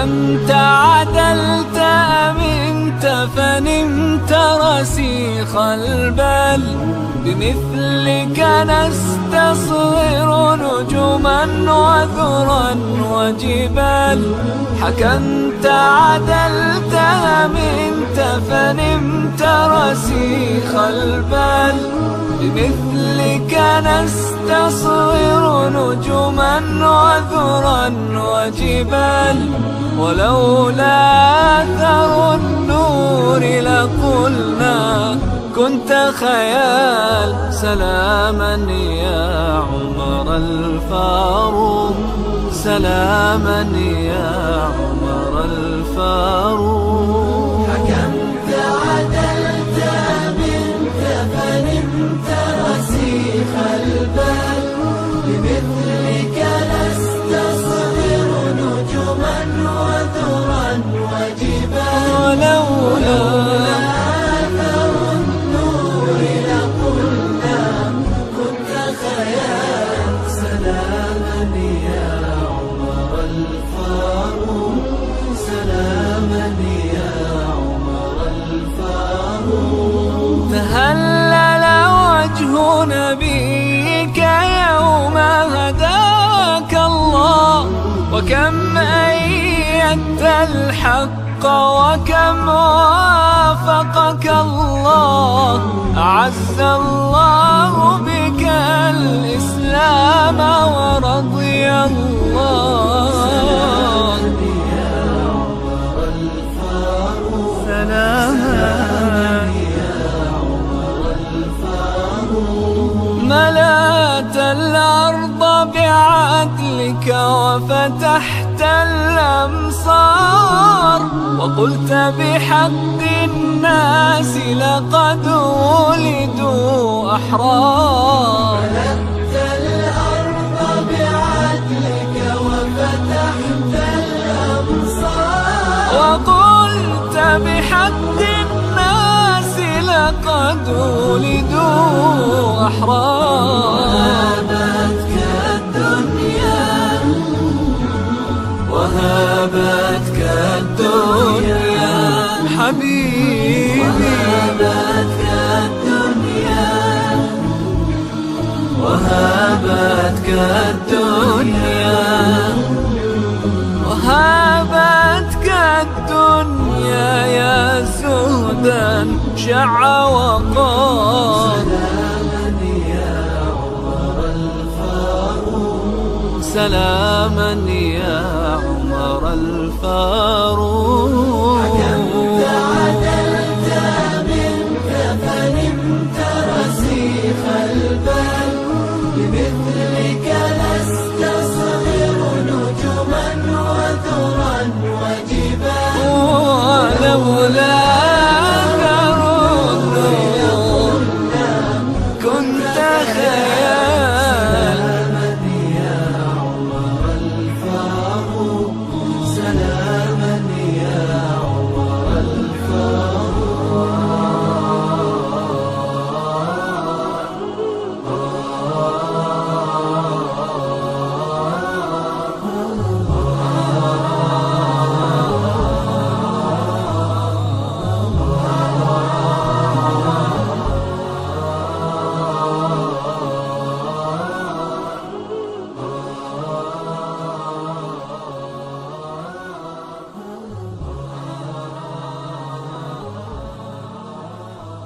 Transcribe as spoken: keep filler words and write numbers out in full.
حكمت عدلت أمنت فنمت رسيخ البال بمثلك نستصغر نجما وذرا وجبال حكمت عدلت أمنت فنمت رسيخ البال بمثلك نستصغر نجما وذرا وجبال ولولا أثر النور لقلنا كنت خيال سلاما يا عمر الفاروق سلاما يا عمر الفاروق حكمت عدلت أمنت فنمت رسيخ البال بمثلك نستصغر نجما وذرا وجبال ولولا أثر النور لقلنا كنت خيال سلاما يا عمر الفاروق سلاما يا عمر الفاروق تهلل وجه نبيك يوم هداك الله وكم أيدت الحق وكم وافقك الله أعز الله بك الإسلام ورضي الله سلاما ملأت الأرض بعدلك وفتحت الأمصار وقلت بحق الناس لقد ولدوا أحرار ملأت الأرض بعدلك وفتحت الأمصار وقلت بحق الناس لقد ولدوا أحرار وهابتك الدنيا حبيبي وهابتك الدنيا وهابتك الدنيا وهابتك الدنيا يا زهدا شع وقار سلاما يا عمر الفاروق